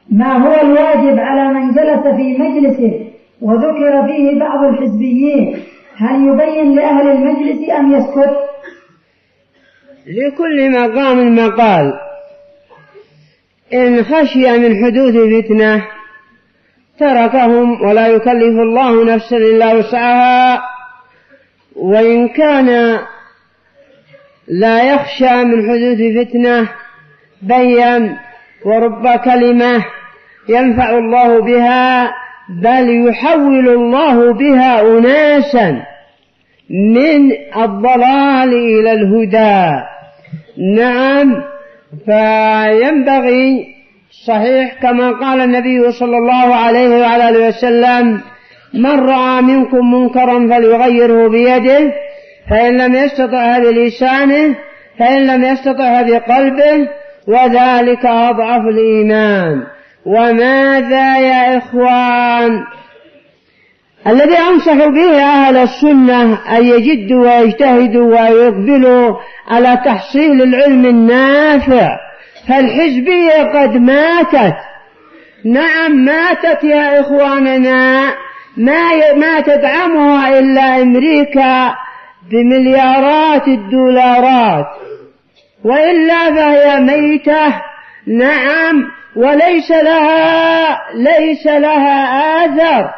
ما هو الواجب على من جلس في مجلسه وذكر فيه بعض الحزبيين؟ هل يبين لأهل المجلس أم يسكت؟ لكل مقام مقال. إن خشي من حدوث فتنة تركهم ولا يكلف الله نفسا إلا وسعها، وإن كان لا يخشى من حدوث فتنة بين ورب كلمة ينفع الله بها، بل يحول الله بها أناسا من الضلال إلى الهدى. نعم، فينبغي صحيح كما قال النبي صلى الله عليه وعلى آله وسلم: من رأى منكم منكرا فليغيره بيده، فإن لم يستطع بلسانه، فإن لم يستطع بقلبه، وذلك أضعف الإيمان. وماذا يا إخوان؟ الذي أنصح به أهل السنة أن يجدوا ويجتهدوا ويقبلوا على تحصيل العلم النافع، فالحزبية قد ماتت. نعم ماتت يا إخواننا، ما تدعمها إلا أمريكا بمليارات الدولارات، وإلا فهي ميتة. نعم، وليس لها آثر.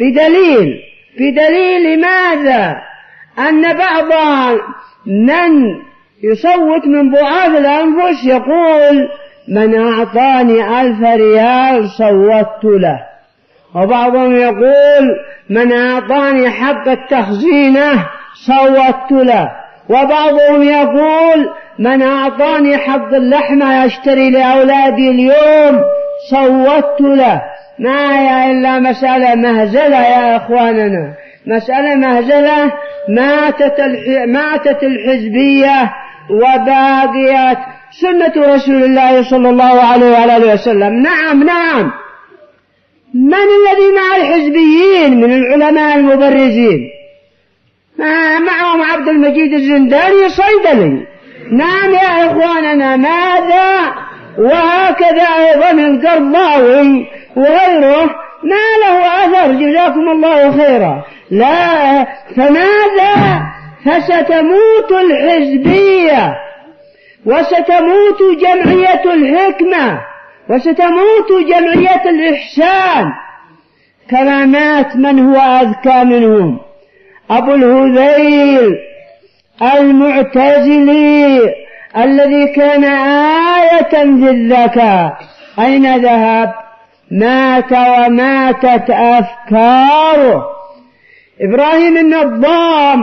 بدليل ماذا؟ أن بعض من يصوت من ضعاف الأنفس يقول: من أعطاني 1000 ريال صوتت له. وبعضهم يقول: من أعطاني حق التخزينة صوتت له. وبعضهم يقول: من أعطاني حق اللحمة يشتري لأولادي اليوم صوتت له. ما هي إلا مسألة مهزلة يا إخواننا، مسألة مهزلة. ماتت الحزبية وباقيت سنة رسول الله صلى الله عليه وآله وسلم. نعم، من الذي مع الحزبيين من العلماء المبرزين؟ معهم عبد المجيد الزنداني صيدلي. نعم يا إخواننا، ماذا؟ وهكذا أيضا القرضاوي وغيره ما له أثر، جزاكم الله خيرا. لا، فماذا؟ فستموت الحزبية، وستموت جمعية الحكمة، وستموت جمعية الإحسان، كما مات من هو أذكى منهم، أبو الهذيل المعتزلي الذي كان آية في الذكاء. أين ذهب؟ مات وماتت أفكاره. إبراهيم النظام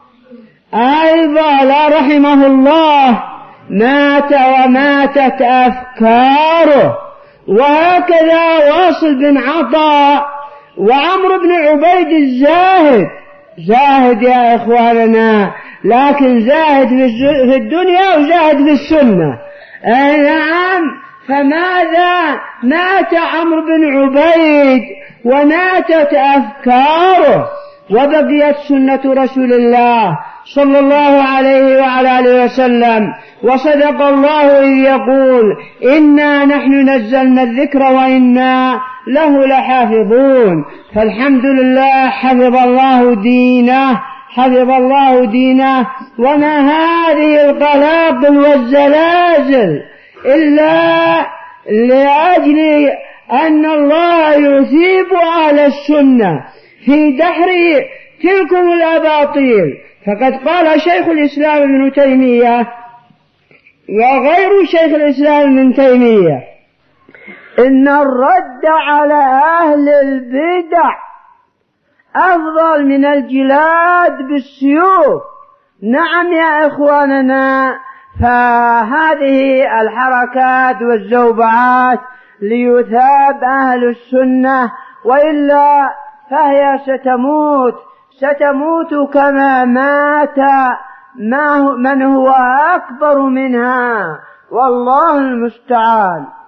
أيضا لا رحمه الله مات وماتت أفكاره. وهكذا واصل بن عطاء وعمرو بن عبيد زاهد يا إخواننا، لكن زاهد في الدنيا وزاهد في السنة. نعم، فماذا؟ مات عمرو بن عبيد وماتت أفكاره، وبقيت سنة رسول الله صلى الله عليه وعلى آله وسلم. وصدق الله إذ يقول: إنا نحن نزلنا الذكر وإنا له لحافظون. فالحمد لله، حفظ الله دينه. وما هذه القلاقل والزلازل إلا لأجل أن الله يثيب أهل السنة في دحر تلكم الأباطيل. فقد قال شيخ الإسلام ابن تيمية وغير شيخ الإسلام ابن تيمية: إن الرد على أهل البدع أفضل من الجلاد بالسيوف. نعم يا إخواننا، فهذه الحركات والزوبعات ليثاب أهل السنة، وإلا فهي ستموت كما مات من هو أكبر منها، والله المستعان.